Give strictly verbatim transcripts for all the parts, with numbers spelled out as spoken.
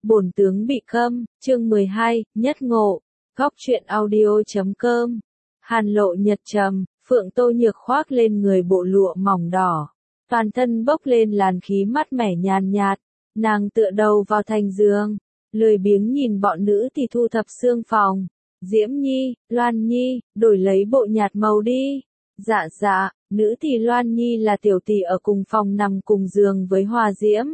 Bổn tướng bị câm, chương mười hai, nhất ngộ, góc truyện audio.com. Hàn lộ nhật trầm, Phượng Tô Nhược khoác lên người bộ lụa mỏng đỏ. Toàn thân bốc lên làn khí mát mẻ nhàn nhạt, nàng tựa đầu vào thành giường, lười biếng nhìn bọn nữ thì thu thập xương phòng. Diễm Nhi, Loan Nhi, đổi lấy bộ nhạt màu đi. Dạ dạ, nữ thì Loan Nhi là tiểu tỷ ở cùng phòng nằm cùng giường với Hòa Diễm.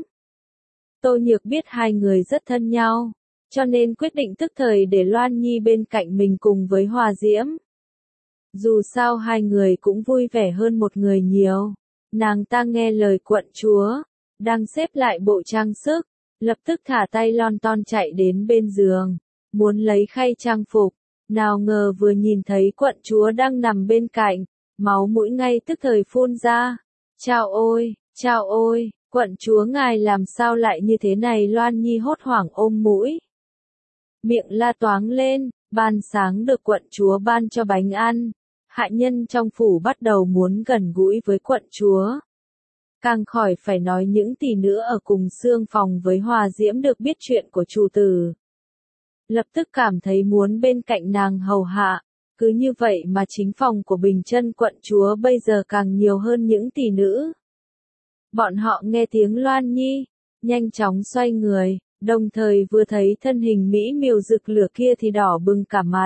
Tô Nhược biết hai người rất thân nhau, cho nên quyết định tức thời để Loan Nhi bên cạnh mình cùng với Hòa Diễm. Dù sao hai người cũng vui vẻ hơn một người nhiều. Nàng ta nghe lời quận chúa, đang xếp lại bộ trang sức, lập tức thả tay lon ton chạy đến bên giường, muốn lấy khay trang phục. Nào ngờ vừa nhìn thấy quận chúa đang nằm bên cạnh, máu mũi ngay tức thời phun ra. Chao ôi, chao ôi, quận chúa ngài làm sao lại như thế này? Loan Nhi hốt hoảng ôm mũi, miệng la toáng lên. Ban sáng được quận chúa ban cho bánh ăn, hạ nhân trong phủ bắt đầu muốn gần gũi với quận chúa. Càng khỏi phải nói những tỷ nữ ở cùng xương phòng với Hòa Diễm được biết chuyện của chủ tử, lập tức cảm thấy muốn bên cạnh nàng hầu hạ. Cứ như vậy mà chính phòng của Bình Chân quận chúa bây giờ càng nhiều hơn những tỷ nữ. Bọn họ nghe tiếng Loan Nhi, nhanh chóng xoay người, đồng thời vừa thấy thân hình mỹ miều rực lửa kia thì đỏ bừng cả mặt.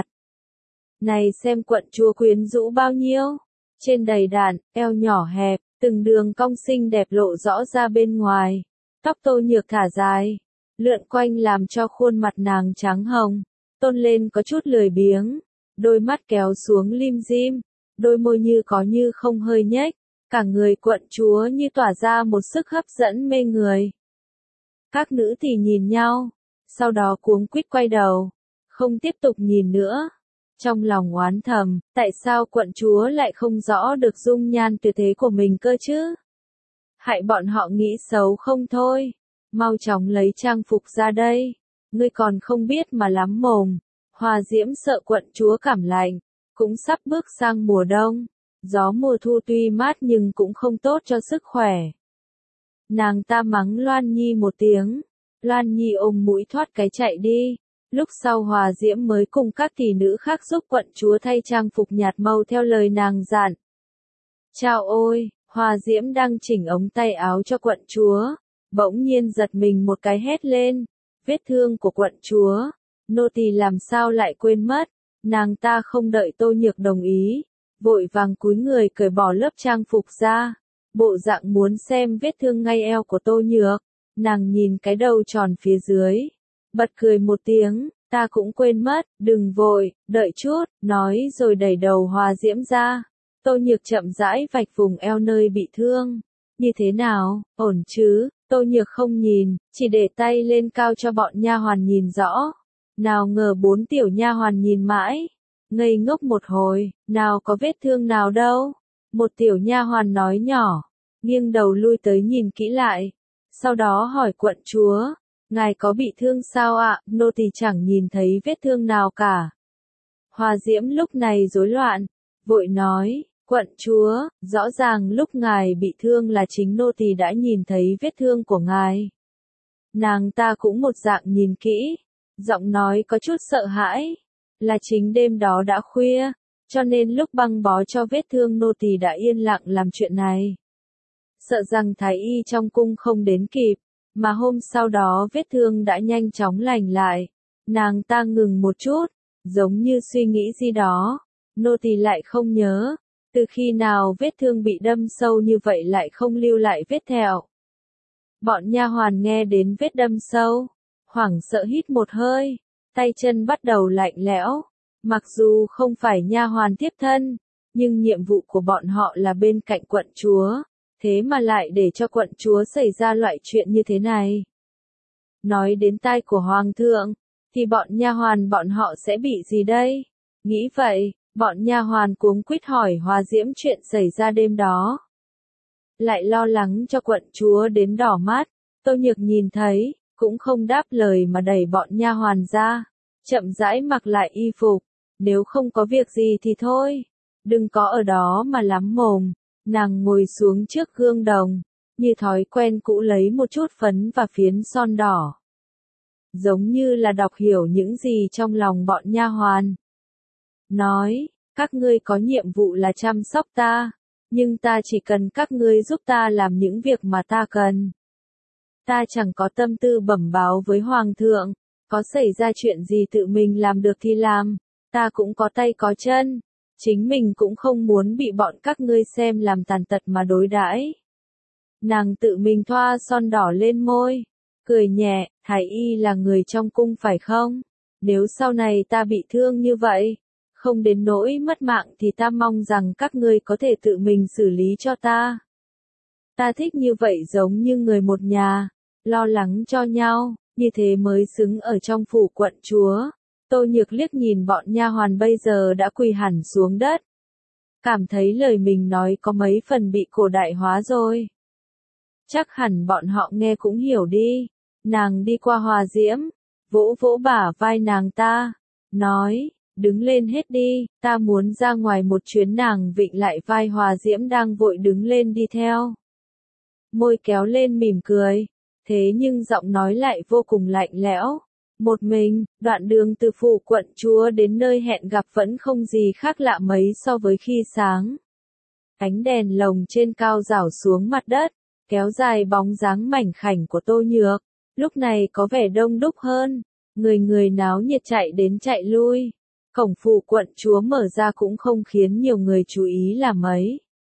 Này xem quận chúa quyến rũ bao nhiêu, trên đầy đặn, eo nhỏ hẹp, từng đường cong xinh đẹp lộ rõ ra bên ngoài. Tóc Tô Nhược thả dài, lượn quanh làm cho khuôn mặt nàng trắng hồng, tôn lên có chút lười biếng, đôi mắt kéo xuống lim dim, đôi môi như có như không hơi nhếch, cả người quận chúa như tỏa ra một sức hấp dẫn mê người. Các nữ thì nhìn nhau, sau đó cuống quýt quay đầu, không tiếp tục nhìn nữa. Trong lòng oán thầm, tại sao quận chúa lại không rõ được dung nhan tuyệt thế của mình cơ chứ? Hại bọn họ nghĩ xấu không thôi. Mau chóng lấy trang phục ra đây, ngươi còn không biết mà lắm mồm. Hòa Diễm sợ quận chúa cảm lạnh, cũng sắp bước sang mùa đông. Gió mùa thu tuy mát nhưng cũng không tốt cho sức khỏe. Nàng ta mắng Loan Nhi một tiếng, Loan Nhi ôm mũi thoát cái chạy đi. Lúc sau Hòa Diễm mới cùng các tỷ nữ khác giúp quận chúa thay trang phục nhạt màu theo lời nàng dặn. Chao ôi, Hòa Diễm đang chỉnh ống tay áo cho quận chúa, bỗng nhiên giật mình một cái hét lên. Vết thương của quận chúa, nô tỳ làm sao lại quên mất. Nàng ta không đợi Tô Nhược đồng ý, vội vàng cúi người cởi bỏ lớp trang phục ra, bộ dạng muốn xem vết thương ngay eo của Tô Nhược. Nàng nhìn cái đầu tròn phía dưới, bật cười một tiếng, ta cũng quên mất, đừng vội, đợi chút, nói rồi đẩy đầu Hòa Diễm ra. Tô Nhược chậm rãi vạch vùng eo nơi bị thương. Như thế nào, ổn chứ? Tô Nhược không nhìn, chỉ để tay lên cao cho bọn nha hoàn nhìn rõ. Nào ngờ bốn tiểu nha hoàn nhìn mãi, ngây ngốc một hồi, nào có vết thương nào đâu. Một tiểu nha hoàn nói nhỏ, nghiêng đầu lui tới nhìn kỹ lại, sau đó hỏi quận chúa, ngài có bị thương sao ạ? Nô tỳ chẳng nhìn thấy vết thương nào cả. Hòa Diễm lúc này rối loạn, vội nói, quận chúa, rõ ràng lúc ngài bị thương là chính nô tỳ đã nhìn thấy vết thương của ngài. Nàng ta cũng một dạng nhìn kỹ, giọng nói có chút sợ hãi, là chính đêm đó đã khuya, cho nên lúc băng bó cho vết thương nô tỳ đã yên lặng làm chuyện này. Sợ rằng thái y trong cung không đến kịp, mà hôm sau đó vết thương đã nhanh chóng lành lại. Nàng ta ngừng một chút, giống như suy nghĩ gì đó, nô tỳ lại không nhớ, từ khi nào vết thương bị đâm sâu như vậy lại không lưu lại vết thẹo. Bọn nha hoàn nghe đến vết đâm sâu, hoảng sợ hít một hơi, tay chân bắt đầu lạnh lẽo. Mặc dù không phải nha hoàn tiếp thân, nhưng nhiệm vụ của bọn họ là bên cạnh quận chúa, thế mà lại để cho quận chúa xảy ra loại chuyện như thế này. Nói đến tai của hoàng thượng, thì bọn nha hoàn bọn họ sẽ bị gì đây? Nghĩ vậy, bọn nha hoàn cuống quýt hỏi Hòa Diễm chuyện xảy ra đêm đó. Lại lo lắng cho quận chúa đến đỏ mắt. Tô Nhược nhìn thấy, cũng không đáp lời mà đẩy bọn nha hoàn ra, chậm rãi mặc lại y phục. Nếu không có việc gì thì thôi, đừng có ở đó mà lắm mồm. Nàng ngồi xuống trước gương đồng, như thói quen cũ lấy một chút phấn và phiến son đỏ. giống như là đọc hiểu những gì trong lòng bọn nha hoàn. Nói, các ngươi có nhiệm vụ là chăm sóc ta, nhưng ta chỉ cần các ngươi giúp ta làm những việc mà ta cần. Ta chẳng có tâm tư bẩm báo với hoàng thượng, có xảy ra chuyện gì tự mình làm được thì làm, ta cũng có tay có chân, chính mình cũng không muốn bị bọn các ngươi xem làm tàn tật mà đối đãi. Nàng tự mình thoa son đỏ lên môi, cười nhẹ, Thái y là người trong cung phải không? Nếu sau này ta bị thương như vậy, không đến nỗi mất mạng thì ta mong rằng các ngươi có thể tự mình xử lý cho ta. Ta thích như vậy giống như người một nhà, lo lắng cho nhau, như thế mới xứng ở trong phủ quận chúa. Tô Nhược liếc nhìn bọn nha hoàn bây giờ đã quỳ hẳn xuống đất. Cảm thấy lời mình nói có mấy phần bị cổ đại hóa rồi. Chắc hẳn bọn họ nghe cũng hiểu đi. Nàng đi qua Hòa Diễm, vỗ vỗ bả vai nàng ta, nói, đứng lên hết đi, ta muốn ra ngoài một chuyến. Nàng vịn lại vai Hòa Diễm đang vội đứng lên đi theo. Môi kéo lên mỉm cười, thế nhưng giọng nói lại vô cùng lạnh lẽo. Một mình, đoạn đường từ phủ quận chúa đến nơi hẹn gặp vẫn không gì khác lạ mấy so với khi sáng. Ánh đèn lồng trên cao rảo xuống mặt đất, kéo dài bóng dáng mảnh khảnh của Tô Nhược. Lúc này có vẻ đông đúc hơn, người người náo nhiệt chạy đến chạy lui. Cổng phủ quận chúa mở ra cũng không khiến nhiều người chú ý là mấy.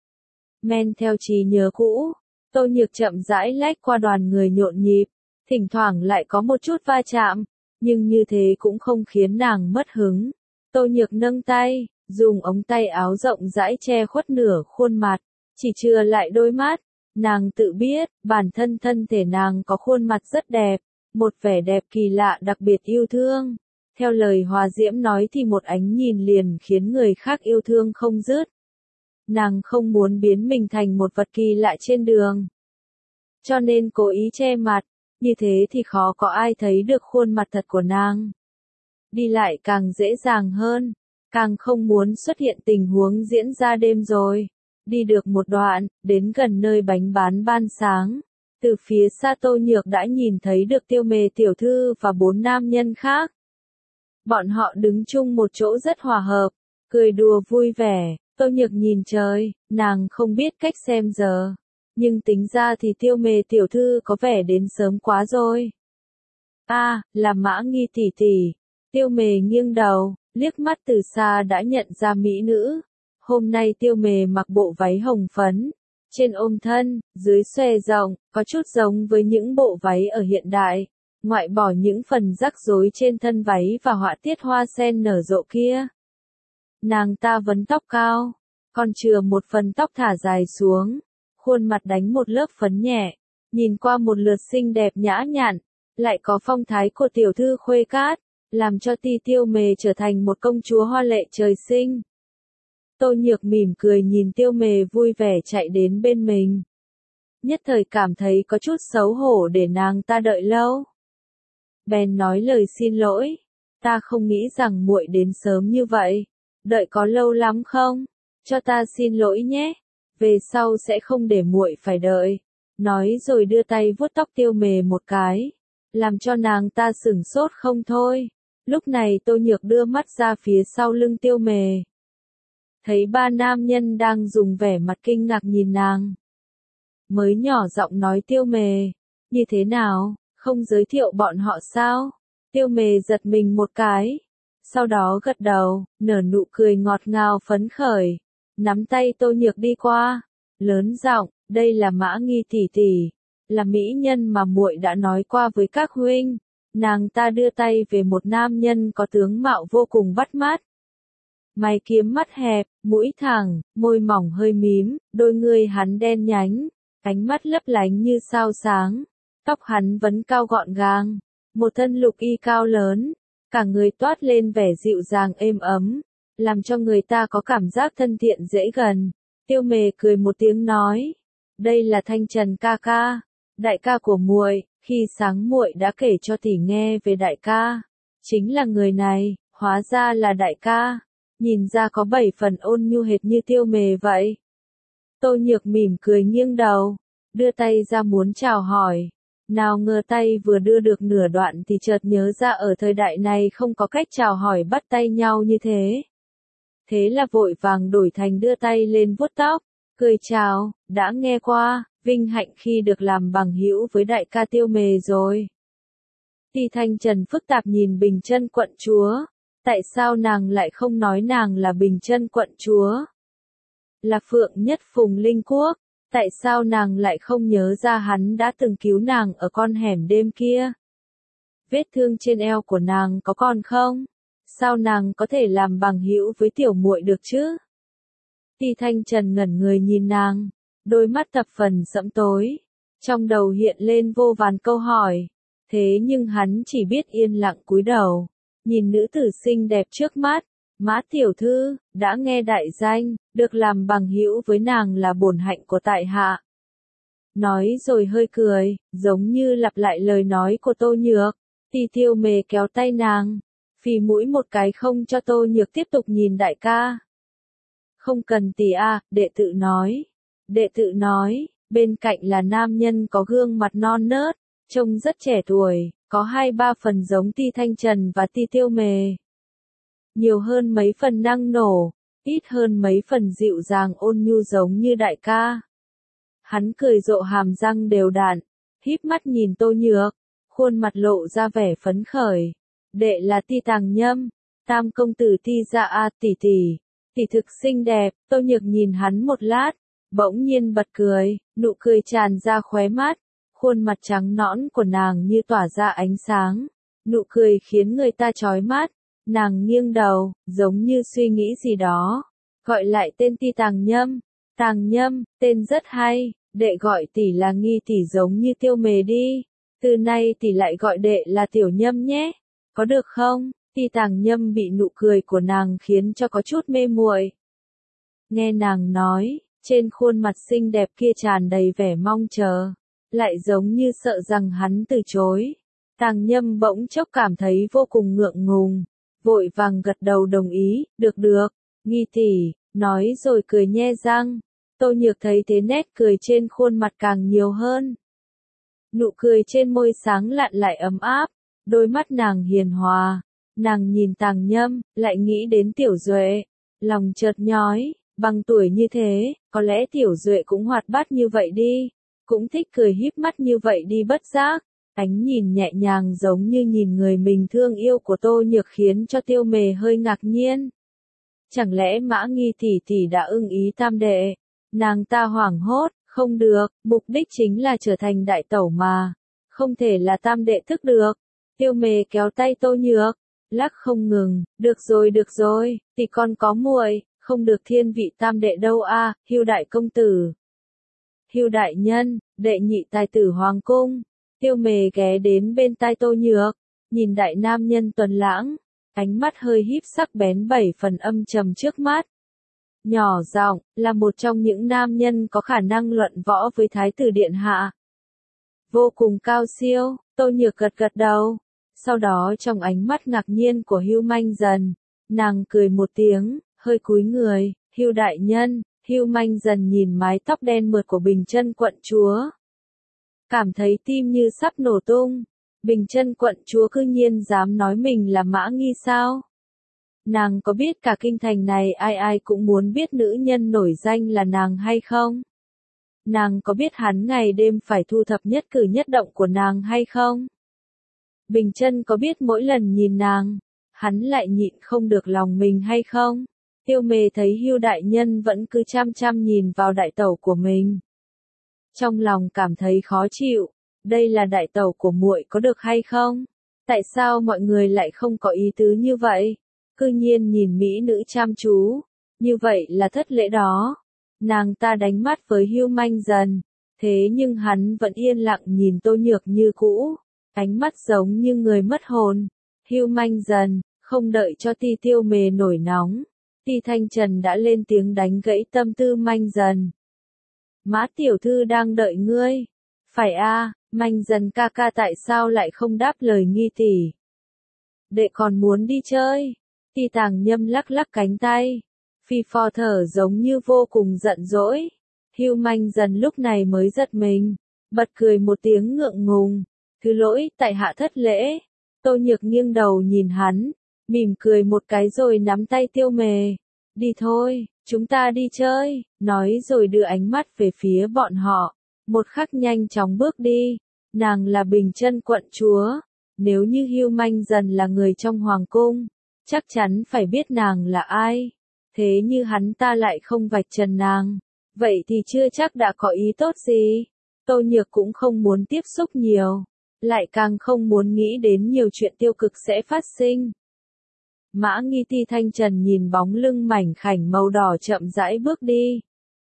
Men theo trí nhớ cũ, Tô Nhược chậm rãi lách qua đoàn người nhộn nhịp, thỉnh thoảng lại có một chút va chạm, nhưng như thế cũng không khiến nàng mất hứng. Tô Nhược nâng tay, dùng ống tay áo rộng rãi che khuất nửa khuôn mặt, chỉ chừa lại đôi mắt. Nàng tự biết, bản thân thân thể nàng có khuôn mặt rất đẹp, một vẻ đẹp kỳ lạ đặc biệt yêu thương. Theo lời Hòa Diễm nói thì một ánh nhìn liền khiến người khác yêu thương không dứt. Nàng không muốn biến mình thành một vật kỳ lạ trên đường, cho nên cố ý che mặt, như thế thì khó có ai thấy được khuôn mặt thật của nàng. Đi lại càng dễ dàng hơn, càng không muốn xuất hiện tình huống diễn ra đêm rồi. Đi được một đoạn, đến gần nơi bánh bán ban sáng. Từ phía xa Tô Nhược đã nhìn thấy được Tiêu Mề tiểu thư và bốn nam nhân khác. Bọn họ đứng chung một chỗ rất hòa hợp, cười đùa vui vẻ. Tô Nhược nhìn trời, nàng không biết cách xem giờ. Nhưng tính ra thì Tiêu Mề tiểu thư có vẻ đến sớm quá rồi. A, à, là Mã Nghi tỷ tỷ. Tiêu Mề nghiêng đầu, liếc mắt từ xa đã nhận ra mỹ nữ. Hôm nay Tiêu Mề mặc bộ váy hồng phấn, trên ôm thân, dưới xòe rộng, có chút giống với những bộ váy ở hiện đại, ngoại bỏ những phần rắc rối trên thân váy và họa tiết hoa sen nở rộ kia. Nàng ta vấn tóc cao, còn chừa một phần tóc thả dài xuống, khuôn mặt đánh một lớp phấn nhẹ, nhìn qua một lượt xinh đẹp nhã nhặn, lại có phong thái của tiểu thư khuê cát, làm cho Ti Tiêu Mề trở thành một công chúa hoa lệ trời sinh. Tô Nhược mỉm cười nhìn Tiêu Mề vui vẻ chạy đến bên mình. Nhất thời cảm thấy có chút xấu hổ để nàng ta đợi lâu. Bèn nói lời xin lỗi, ta không nghĩ rằng muội đến sớm như vậy, đợi có lâu lắm không? Cho ta xin lỗi nhé, về sau sẽ không để muội phải đợi. Nói rồi đưa tay vuốt tóc Tiêu Mề một cái, làm cho nàng ta sửng sốt không thôi. Lúc này Tô Nhược đưa mắt ra phía sau lưng Tiêu Mề. Thấy ba nam nhân đang dùng vẻ mặt kinh ngạc nhìn nàng. Mới nhỏ giọng nói Tiêu Mề, như thế nào, không giới thiệu bọn họ sao? Tiêu Mề giật mình một cái, sau đó gật đầu, nở nụ cười ngọt ngào phấn khởi, nắm tay Tô Nhược đi qua, lớn giọng, đây là Mã Nghi tỷ tỷ, là mỹ nhân mà muội đã nói qua với các huynh. Nàng ta đưa tay về một nam nhân có tướng mạo vô cùng bắt mắt. Mày kiếm mắt hẹp, mũi thẳng, môi mỏng hơi mím, đôi ngươi hắn đen nhánh, ánh mắt lấp lánh như sao sáng, tóc hắn vấn cao gọn gàng, một thân lục y cao lớn, cả người toát lên vẻ dịu dàng êm ấm, làm cho người ta có cảm giác thân thiện dễ gần. Tiêu Mề cười một tiếng nói, đây là Thanh Trần ca ca, đại ca của muội, khi sáng muội đã kể cho tỷ nghe về đại ca, chính là người này, hóa ra là đại ca. Nhìn ra có bảy phần ôn nhu hệt như Tiêu Mề vậy. Tô Nhược mỉm cười nghiêng đầu, đưa tay ra muốn chào hỏi. Nào ngờ tay vừa đưa được nửa đoạn thì chợt nhớ ra ở thời đại này không có cách chào hỏi bắt tay nhau như thế. Thế là vội vàng đổi thành đưa tay lên vuốt tóc, cười chào, đã nghe qua, vinh hạnh khi được làm bằng hữu với đại ca Tiêu Mề rồi. Ti Thanh Trần phức tạp nhìn Bình Chân quận chúa, tại sao nàng lại không nói nàng là Bình Chân quận chúa? Là Phượng Nhất Phùng Linh Quốc, tại sao nàng lại không nhớ ra hắn đã từng cứu nàng ở con hẻm đêm kia? Vết thương trên eo của nàng có còn không? Sao nàng có thể làm bằng hữu với tiểu muội được chứ? Ti Thanh Trần ngẩn người nhìn nàng, đôi mắt thập phần sẫm tối, trong đầu hiện lên vô vàn câu hỏi, thế nhưng hắn chỉ biết yên lặng cúi đầu, nhìn nữ tử xinh đẹp trước mắt. Mã tiểu thư, đã nghe đại danh, được làm bằng hữu với nàng là bổn hạnh của tại hạ. Nói rồi hơi cười, giống như lặp lại lời nói của Tô Nhược. Ti Tiêu Mề kéo tay nàng, phì mũi một cái không cho Tô Nhược tiếp tục nhìn đại ca. Không cần tỷ a, đệ tự nói. Đệ tự nói, bên cạnh là nam nhân có gương mặt non nớt, trông rất trẻ tuổi, có hai ba phần giống Ti Thanh Trần và Ti Tiêu Mề. Nhiều hơn mấy phần năng nổ, ít hơn mấy phần dịu dàng ôn nhu giống như đại ca. Hắn cười rộ hàm răng đều đặn, híp mắt nhìn Tô Nhược, khuôn mặt lộ ra vẻ phấn khởi. Đệ là Ti Tàng Nhâm, tam công tử Ti gia a tỷ tỷ, tỷ thực xinh đẹp. Tô Nhược nhìn hắn một lát, bỗng nhiên bật cười, nụ cười tràn ra khóe mắt, khuôn mặt trắng nõn của nàng như tỏa ra ánh sáng, nụ cười khiến người ta chói mắt. Nàng nghiêng đầu, giống như suy nghĩ gì đó, gọi lại tên Ti Tàng Nhâm. Tàng Nhâm, tên rất hay, đệ gọi tỷ là Nghi tỷ giống như Tiêu Mề đi, từ nay tỷ lại gọi đệ là Tiểu Nhâm nhé, có được không? Ti Tàng Nhâm bị nụ cười của nàng khiến cho có chút mê muội. Nghe nàng nói, trên khuôn mặt xinh đẹp kia tràn đầy vẻ mong chờ, lại giống như sợ rằng hắn từ chối. Tàng Nhâm bỗng chốc cảm thấy vô cùng ngượng ngùng, vội vàng gật đầu đồng ý, được được, Nghi tỷ, nói rồi cười nhe răng. Tô Nhược thấy thế nét cười trên khuôn mặt càng nhiều hơn. Nụ cười trên môi sáng lạn lại ấm áp, đôi mắt nàng hiền hòa, nàng nhìn Tàng Nhâm, lại nghĩ đến Tiểu Duệ, lòng chợt nhói, bằng tuổi như thế, có lẽ Tiểu Duệ cũng hoạt bát như vậy đi, cũng thích cười híp mắt như vậy đi bất giác. Ánh nhìn nhẹ nhàng giống như nhìn người mình thương yêu của Tô Nhược khiến cho Tiêu Mề hơi ngạc nhiên. Chẳng lẽ Mã Nghi tỷ tỷ đã ưng ý tam đệ? Nàng ta hoảng hốt, không được, mục đích chính là trở thành đại tẩu mà, không thể là tam đệ thức được. Tiêu Mề kéo tay Tô Nhược, lắc không ngừng, được rồi được rồi, tỷ con có muội, không được thiên vị tam đệ đâu a, Hưu đại công tử. Hưu đại nhân, đệ nhị tài tử hoàng cung. Tiêu Mề ghé đến bên tai Tô Nhược, nhìn đại nam nhân tuấn lãng, ánh mắt hơi híp sắc bén bảy phần âm trầm trước mắt. Nhỏ giọng, là một trong những nam nhân có khả năng luận võ với thái tử điện hạ. Vô cùng cao siêu, Tô Nhược gật gật đầu, sau đó trong ánh mắt ngạc nhiên của Hưu Manh Dần, nàng cười một tiếng, hơi cúi người, Hưu đại nhân. Hưu Manh Dần nhìn mái tóc đen mượt của Bình Chân quận chúa, cảm thấy tim như sắp nổ tung. Bình Chân quận chúa cư nhiên dám nói mình là Mã Nghi sao? Nàng có biết cả kinh thành này ai ai cũng muốn biết nữ nhân nổi danh là nàng hay không? Nàng có biết hắn ngày đêm phải thu thập nhất cử nhất động của nàng hay không? Bình Chân có biết mỗi lần nhìn nàng, hắn lại nhịn không được lòng mình hay không? Tiêu Mề thấy Hưu đại nhân vẫn cứ chăm chăm nhìn vào đại tẩu của mình, trong lòng cảm thấy khó chịu, đây là đại tẩu của muội có được hay không? Tại sao mọi người lại không có ý tứ như vậy? Cư nhiên nhìn mỹ nữ chăm chú, như vậy là thất lễ đó. Nàng ta đánh mắt với Hưu Manh Dần, thế nhưng hắn vẫn yên lặng nhìn Tô Nhược như cũ, ánh mắt giống như người mất hồn. Hưu Manh Dần, không đợi cho Ti Tiêu Mề nổi nóng, Ti Thanh Trần đã lên tiếng đánh gãy tâm tư Manh Dần. Mã tiểu thư đang đợi ngươi. Phải a, Manh Dần ca ca tại sao lại không đáp lời Nghi tỷ? Đệ còn muốn đi chơi. Ti Tàng Nhâm lắc lắc cánh tay, phi phò thở giống như vô cùng giận dỗi. Hưu Manh Dần lúc này mới giật mình, bật cười một tiếng ngượng ngùng. Thứ lỗi, tại hạ thất lễ. Tô Nhược nghiêng đầu nhìn hắn, mỉm cười một cái rồi nắm tay Tiêu Mề. Đi thôi, chúng ta đi chơi, nói rồi đưa ánh mắt về phía bọn họ. Một khắc nhanh chóng bước đi, nàng là Bình Chân quận chúa. Nếu như Hưu Manh Dần là người trong hoàng cung, chắc chắn phải biết nàng là ai. Thế như hắn ta lại không vạch trần nàng, vậy thì chưa chắc đã có ý tốt gì. Tô Nhược cũng không muốn tiếp xúc nhiều, lại càng không muốn nghĩ đến nhiều chuyện tiêu cực sẽ phát sinh. Mã Nghi Ti Thanh Trần nhìn bóng lưng mảnh khảnh màu đỏ chậm rãi bước đi.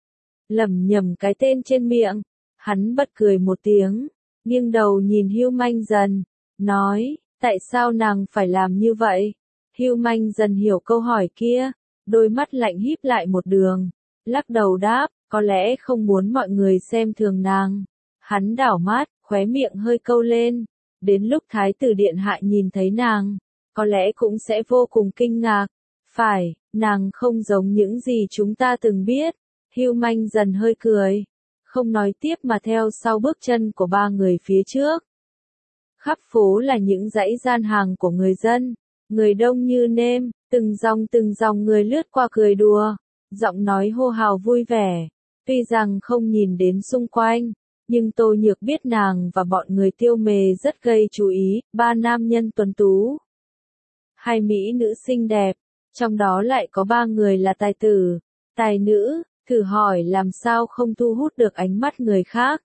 Lẩm nhẩm cái tên trên miệng, hắn bật cười một tiếng, nghiêng đầu nhìn Hưu Manh Dần, nói, tại sao nàng phải làm như vậy? Hưu Manh Dần hiểu câu hỏi kia, đôi mắt lạnh híp lại một đường, lắc đầu đáp, có lẽ không muốn mọi người xem thường nàng. Hắn đảo mắt, khóe miệng hơi câu lên, đến lúc Thái tử điện hạ nhìn thấy nàng, có lẽ cũng sẽ vô cùng kinh ngạc. Phải, nàng không giống những gì chúng ta từng biết. Hưu Manh Dần hơi cười, không nói tiếp mà theo sau bước chân của ba người phía trước. Khắp phố là những dãy gian hàng của người dân, người đông như nêm, từng dòng từng dòng người lướt qua cười đùa, giọng nói hô hào vui vẻ. Tuy rằng không nhìn đến xung quanh, nhưng Tô Nhược biết nàng và bọn người Tiêu Mề rất gây chú ý. Ba nam nhân tuấn tú, hai mỹ nữ xinh đẹp, trong đó lại có ba người là tài tử, tài nữ, thử hỏi làm sao không thu hút được ánh mắt người khác.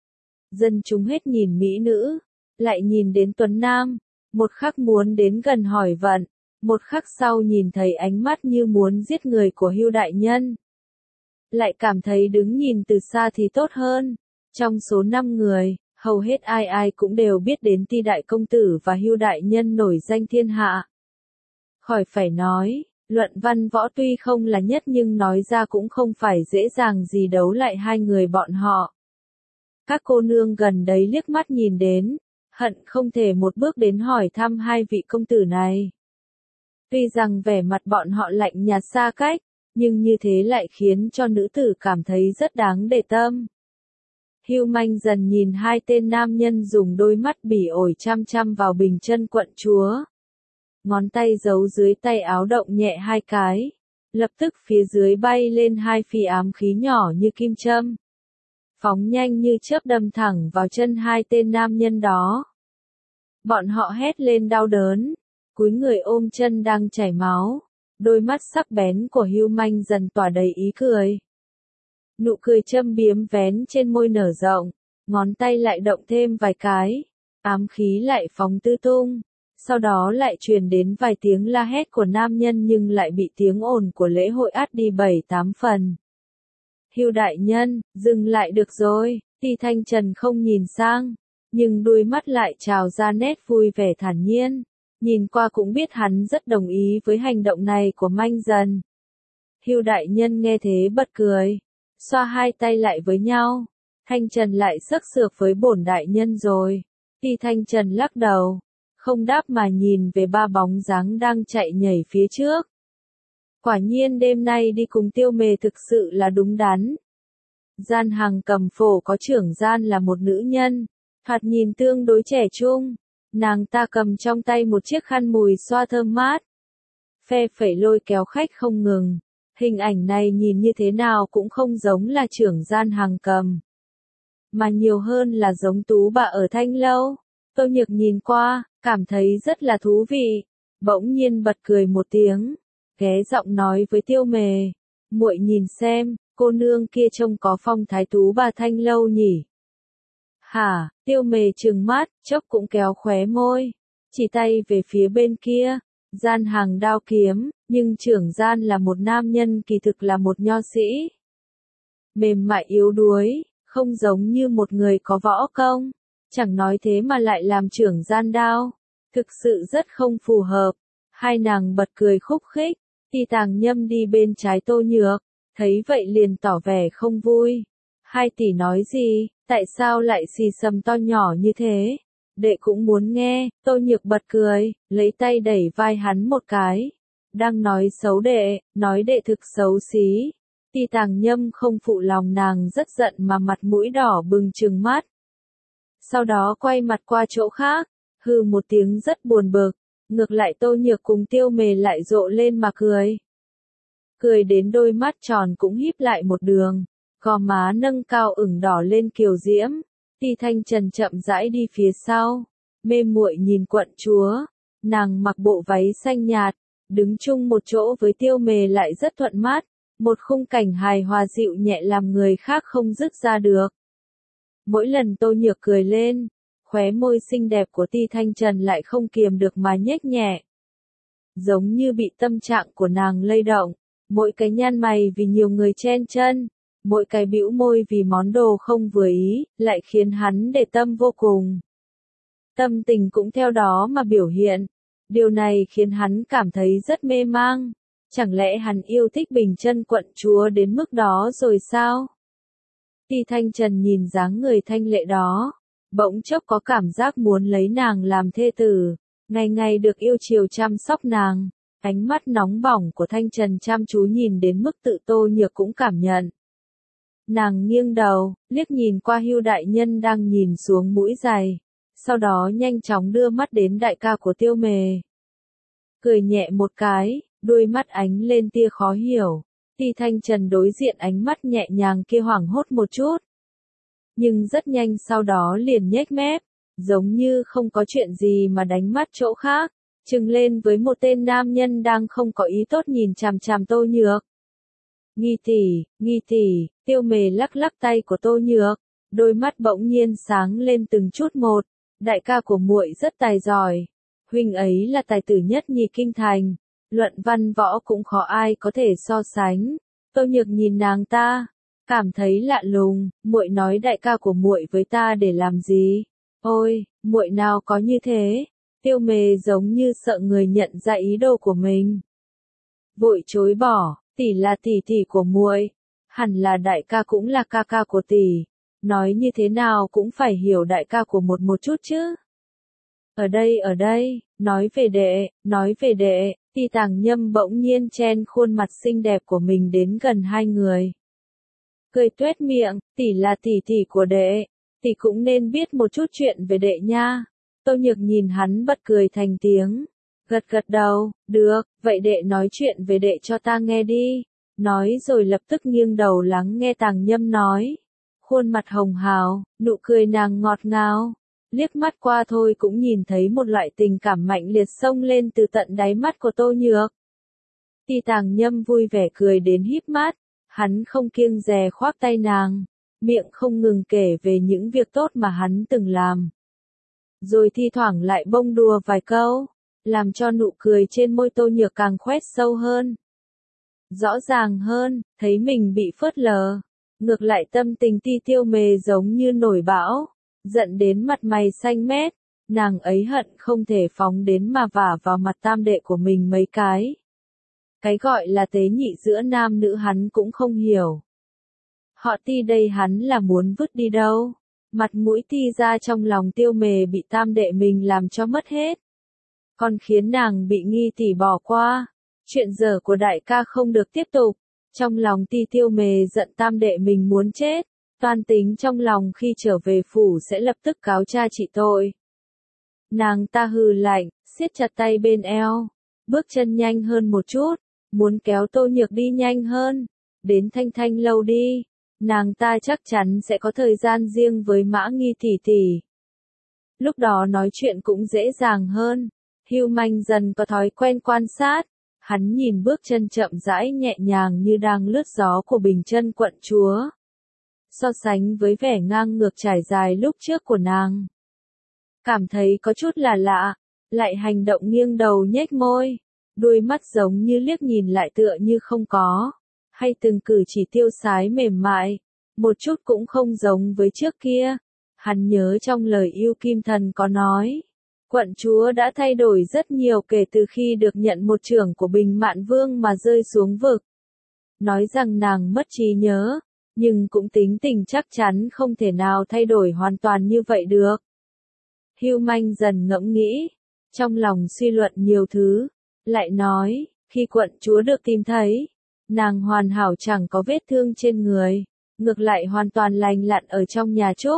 Dân chúng hết nhìn mỹ nữ, lại nhìn đến tuấn nam, một khắc muốn đến gần hỏi vận, một khắc sau nhìn thấy ánh mắt như muốn giết người của Hưu đại nhân. Lại cảm thấy đứng nhìn từ xa thì tốt hơn. Trong số năm người, hầu hết ai ai cũng đều biết đến Ti đại công tử và Hưu đại nhân nổi danh thiên hạ. Khỏi phải nói, luận văn võ tuy không là nhất nhưng nói ra cũng không phải dễ dàng gì đấu lại hai người bọn họ. Các cô nương gần đấy liếc mắt nhìn đến, hận không thể một bước đến hỏi thăm hai vị công tử này. Tuy rằng vẻ mặt bọn họ lạnh nhạt xa cách, nhưng như thế lại khiến cho nữ tử cảm thấy rất đáng để tâm. Hưu Manh Dần nhìn hai tên nam nhân dùng đôi mắt bỉ ổi chăm chăm vào Bình Chân quận chúa. Ngón tay giấu dưới tay áo động nhẹ hai cái, lập tức phía dưới bay lên hai phi ám khí nhỏ như kim châm, phóng nhanh như chớp đâm thẳng vào chân hai tên nam nhân đó. Bọn họ hét lên đau đớn, cúi người ôm chân đang chảy máu, đôi mắt sắc bén của Hưu Manh Dần tỏa đầy ý cười. Nụ cười châm biếm vén trên môi nở rộng, ngón tay lại động thêm vài cái, ám khí lại phóng tứ tung. Sau đó lại truyền đến vài tiếng la hét của nam nhân nhưng lại bị tiếng ồn của lễ hội át đi bảy tám phần. Hưu đại nhân, dừng lại được rồi. Ti Thanh Trần không nhìn sang, nhưng đôi mắt lại trào ra nét vui vẻ thản nhiên. Nhìn qua cũng biết hắn rất đồng ý với hành động này của Manh Dần. Hưu đại nhân nghe thế bật cười, xoa hai tay lại với nhau. Thanh Trần lại sấc sược với bổn đại nhân rồi. Ti Thanh Trần lắc đầu, không đáp mà nhìn về ba bóng dáng đang chạy nhảy phía trước. Quả nhiên đêm nay đi cùng Tiêu Mề thực sự là đúng đắn. Gian hàng cầm phổ có trưởng gian là một nữ nhân, thoạt nhìn tương đối trẻ trung. Nàng ta cầm trong tay một chiếc khăn mùi xoa thơm mát, phe phẩy lôi kéo khách không ngừng. Hình ảnh này nhìn như thế nào cũng không giống là trưởng gian hàng cầm, mà nhiều hơn là giống tú bà ở Thanh Lâu. Tô Nhược nhìn qua, cảm thấy rất là thú vị, bỗng nhiên bật cười một tiếng, ghé giọng nói với Tiêu Mề, muội nhìn xem, cô nương kia trông có phong thái tú bà Thanh Lâu nhỉ? Hả? Tiêu Mề trừng mắt, chốc cũng kéo khóe môi, chỉ tay về phía bên kia, gian hàng đao kiếm, nhưng trưởng gian là một nam nhân kỳ thực là một nho sĩ. Mềm mại yếu đuối, không giống như một người có võ công, chẳng nói thế mà lại làm trưởng gian đao, thực sự rất không phù hợp. Hai nàng bật cười khúc khích, Ti Tàng Nhâm đi bên trái Tô Nhược, thấy vậy liền tỏ vẻ không vui. Hai tỷ nói gì, tại sao lại xì xầm to nhỏ như thế? Đệ cũng muốn nghe. Tô Nhược bật cười, lấy tay đẩy vai hắn một cái. Đang nói xấu đệ, nói đệ thực xấu xí. Ti Tàng Nhâm không phụ lòng nàng rất giận mà mặt mũi đỏ bừng trừng mắt. sau đó quay mặt qua chỗ khác, hừ một tiếng rất buồn bực, ngược lại Tô Nhược cùng Tiêu Mề lại rộ lên mà cười. Cười đến đôi mắt tròn cũng híp lại một đường, gò má nâng cao ửng đỏ lên kiều diễm, Ti Thanh Trần chậm rãi đi phía sau, mê muội nhìn quận chúa, nàng mặc bộ váy xanh nhạt, đứng chung một chỗ với Tiêu Mề lại rất thuận mắt, một khung cảnh hài hòa dịu nhẹ làm người khác không dứt ra được. Mỗi lần Tô Nhược cười lên, khóe môi xinh đẹp của Ti Thanh Trần lại không kiềm được mà nhếch nhẹ. Giống như bị tâm trạng của nàng lay động, mỗi cái nhăn mày vì nhiều người chen chân, mỗi cái bĩu môi vì món đồ không vừa ý, lại khiến hắn để tâm vô cùng. Tâm tình cũng theo đó mà biểu hiện. Điều này khiến hắn cảm thấy rất mê mang. Chẳng lẽ hắn yêu thích Bình Chân quận chúa đến mức đó rồi sao? Ti Thanh Trần nhìn dáng người thanh lệ đó, bỗng chốc có cảm giác muốn lấy nàng làm thê tử, ngày ngày được yêu chiều chăm sóc nàng. Ánh mắt nóng bỏng của Thanh Trần chăm chú nhìn đến mức tự Tô Nhược cũng cảm nhận. Nàng nghiêng đầu, liếc nhìn qua Hưu đại nhân đang nhìn xuống mũi giày, sau đó nhanh chóng đưa mắt đến đại ca của Tiêu Mề. Cười nhẹ một cái, đôi mắt ánh lên tia khó hiểu, Ti Thanh Trần đối diện ánh mắt nhẹ nhàng kia hoảng hốt một chút. Nhưng rất nhanh sau đó liền nhếch mép, giống như không có chuyện gì mà đánh mắt chỗ khác, trừng lên với một tên nam nhân đang không có ý tốt nhìn chằm chằm Tô Nhược. Nghi tỷ, nghi tỷ, Tiêu Mề lắc lắc tay của Tô Nhược, đôi mắt bỗng nhiên sáng lên từng chút một, đại ca của muội rất tài giỏi, huynh ấy là tài tử nhất nhì kinh thành, luận văn võ cũng khó ai có thể so sánh. Tô Nhược nhìn nàng ta, cảm thấy lạ lùng, muội nói đại ca của muội với ta để làm gì? Ôi, muội nào có như thế? Tiêu Mề giống như sợ người nhận ra ý đồ của mình, vội chối bỏ, tỷ là tỷ tỷ của muội, hẳn là đại ca cũng là ca ca của tỷ, nói như thế nào cũng phải hiểu đại ca của một một chút chứ. Ở đây ở đây, nói về đệ, nói về đệ, Ti Tàng Nhâm bỗng nhiên chen khuôn mặt xinh đẹp của mình đến gần hai người. Cười tuét miệng, tỷ là tỷ tỷ của đệ, tỷ cũng nên biết một chút chuyện về đệ nha. Tô Nhược nhìn hắn bật cười thành tiếng, gật gật đầu, được, vậy đệ nói chuyện về đệ cho ta nghe đi. Nói rồi lập tức nghiêng đầu lắng nghe Tàng Nhâm nói. Khuôn mặt hồng hào, nụ cười nàng ngọt ngào, liếc mắt qua thôi cũng nhìn thấy một loại tình cảm mạnh liệt xông lên từ tận đáy mắt của Tô Nhược. Ti Tàng Nhâm vui vẻ cười đến híp mắt, hắn không kiêng dè khoác tay nàng, miệng không ngừng kể về những việc tốt mà hắn từng làm. Rồi thi thoảng lại bông đùa vài câu, làm cho nụ cười trên môi Tô Nhược càng khoét sâu hơn. Rõ ràng hơn, thấy mình bị phớt lờ. Ngược lại tâm tình Ti Tiêu Mề giống như nổi bão, giận đến mặt mày xanh mét, nàng ấy hận không thể phóng đến mà vả vào mặt tam đệ của mình mấy cái. Cái gọi là tế nhị giữa nam nữ hắn cũng không hiểu. Họ Ti đây hắn là muốn vứt đi đâu? Mặt mũi Ti ra trong lòng Tiêu Mề bị tam đệ mình làm cho mất hết. Còn khiến nàng bị nghi tỷ bỏ qua. Chuyện dở của đại ca không được tiếp tục. Trong lòng Ti Tiêu Mề giận tam đệ mình muốn chết. Toan tính trong lòng khi trở về phủ sẽ lập tức cáo cha trị tội. Nàng ta hừ lạnh, siết chặt tay bên eo. Bước chân nhanh hơn một chút. Muốn kéo Tô Nhược đi nhanh hơn. Đến Thanh Thanh lâu đi. Nàng ta chắc chắn sẽ có thời gian riêng với Mã Nghi tỷ tỷ. Lúc đó nói chuyện cũng dễ dàng hơn. Hưu Manh dần có thói quen quan sát. Hắn nhìn bước chân chậm rãi nhẹ nhàng như đang lướt gió của Bình Chân quận chúa. So sánh với vẻ ngang ngược trải dài lúc trước của nàng. Cảm thấy có chút là lạ, lại hành động nghiêng đầu nhếch môi. Đôi mắt giống như liếc nhìn lại tựa như không có. Hay từng cử chỉ tiêu sái mềm mại, một chút cũng không giống với trước kia. Hắn nhớ trong lời yêu Kim Thần có nói, quận chúa đã thay đổi rất nhiều kể từ khi được nhận một chưởng của Bình Mạn Vương mà rơi xuống vực. Nói rằng nàng mất trí nhớ, nhưng cũng tính tình chắc chắn không thể nào thay đổi hoàn toàn như vậy được. Hưu Manh dần ngẫm nghĩ, trong lòng suy luận nhiều thứ, lại nói, khi quận chúa được tìm thấy, nàng hoàn hảo chẳng có vết thương trên người, ngược lại hoàn toàn lành lặn ở trong nhà trúc,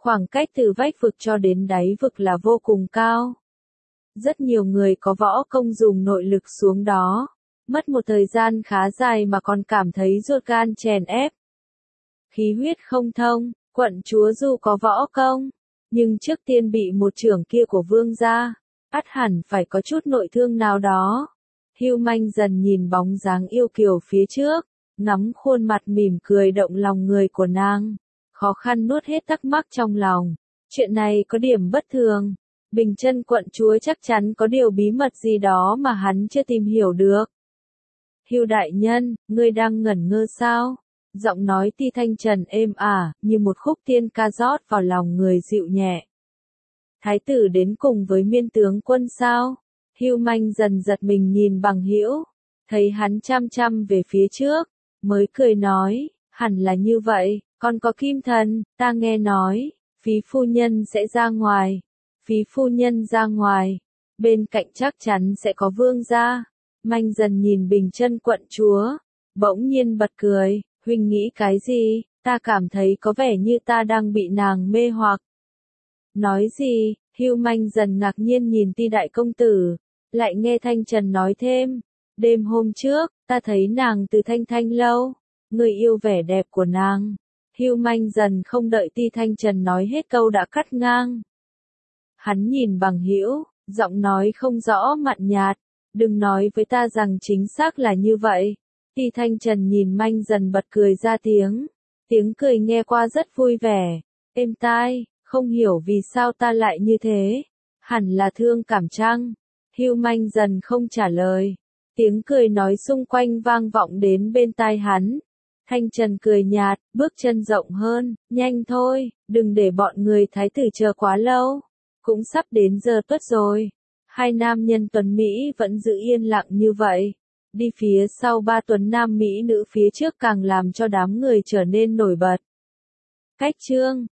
Khoảng cách từ vách vực cho đến đáy vực là vô cùng cao. Rất nhiều người có võ công dùng nội lực xuống đó, mất một thời gian khá dài mà còn cảm thấy ruột gan chèn ép. Khí huyết không thông, quận chúa dù có võ công, nhưng trước tiên bị một chưởng kia của vương gia, ắt hẳn phải có chút nội thương nào đó. Hưu Manh dần nhìn bóng dáng yêu kiều phía trước, ngắm khuôn mặt mỉm cười động lòng người của nàng, khó khăn nuốt hết thắc mắc trong lòng. Chuyện này có điểm bất thường. Bình Chân quận chúa chắc chắn có điều bí mật gì đó mà hắn chưa tìm hiểu được. Hưu đại nhân, ngươi đang ngẩn ngơ sao? Giọng nói Ti Thanh Trần êm ả, như một khúc tiên ca rót vào lòng người dịu nhẹ. Thái tử đến cùng với Miên tướng quân sao? Hưu Manh dần giật mình nhìn Bằng Hữu, thấy hắn chăm chăm về phía trước, mới cười nói, hẳn là như vậy, còn có Kim Thần, ta nghe nói, Phí phu nhân sẽ ra ngoài. Phí phu nhân ra ngoài, bên cạnh chắc chắn sẽ có vương gia. Manh dần nhìn Bình Chân quận chúa, bỗng nhiên bật cười, huynh nghĩ cái gì, ta cảm thấy có vẻ như ta đang bị nàng mê hoặc. Nói gì, Hưu Manh dần ngạc nhiên nhìn Ti đại công tử, lại nghe Thanh Trần nói thêm, đêm hôm trước, ta thấy nàng từ Thanh Thanh lâu, người yêu vẻ đẹp của nàng. Hưu Manh dần không đợi Ti Thanh Trần nói hết câu đã cắt ngang. Hắn nhìn Bằng Hữu, giọng nói không rõ mặn nhạt, đừng nói với ta rằng chính xác là như vậy. Ti Thanh Trần nhìn Manh dần bật cười ra tiếng, tiếng cười nghe qua rất vui vẻ, êm tai, không hiểu vì sao ta lại như thế, hẳn là thương cảm chăng? Hưu Manh dần không trả lời, tiếng cười nói xung quanh vang vọng đến bên tai hắn. Thanh Trần cười nhạt, bước chân rộng hơn, nhanh thôi, đừng để bọn người thái tử chờ quá lâu. Cũng sắp đến giờ tuất rồi. Hai nam nhân tuấn Mỹ vẫn giữ yên lặng như vậy. Đi phía sau ba tuấn nam Mỹ nữ phía trước càng làm cho đám người trở nên nổi bật. Cách chương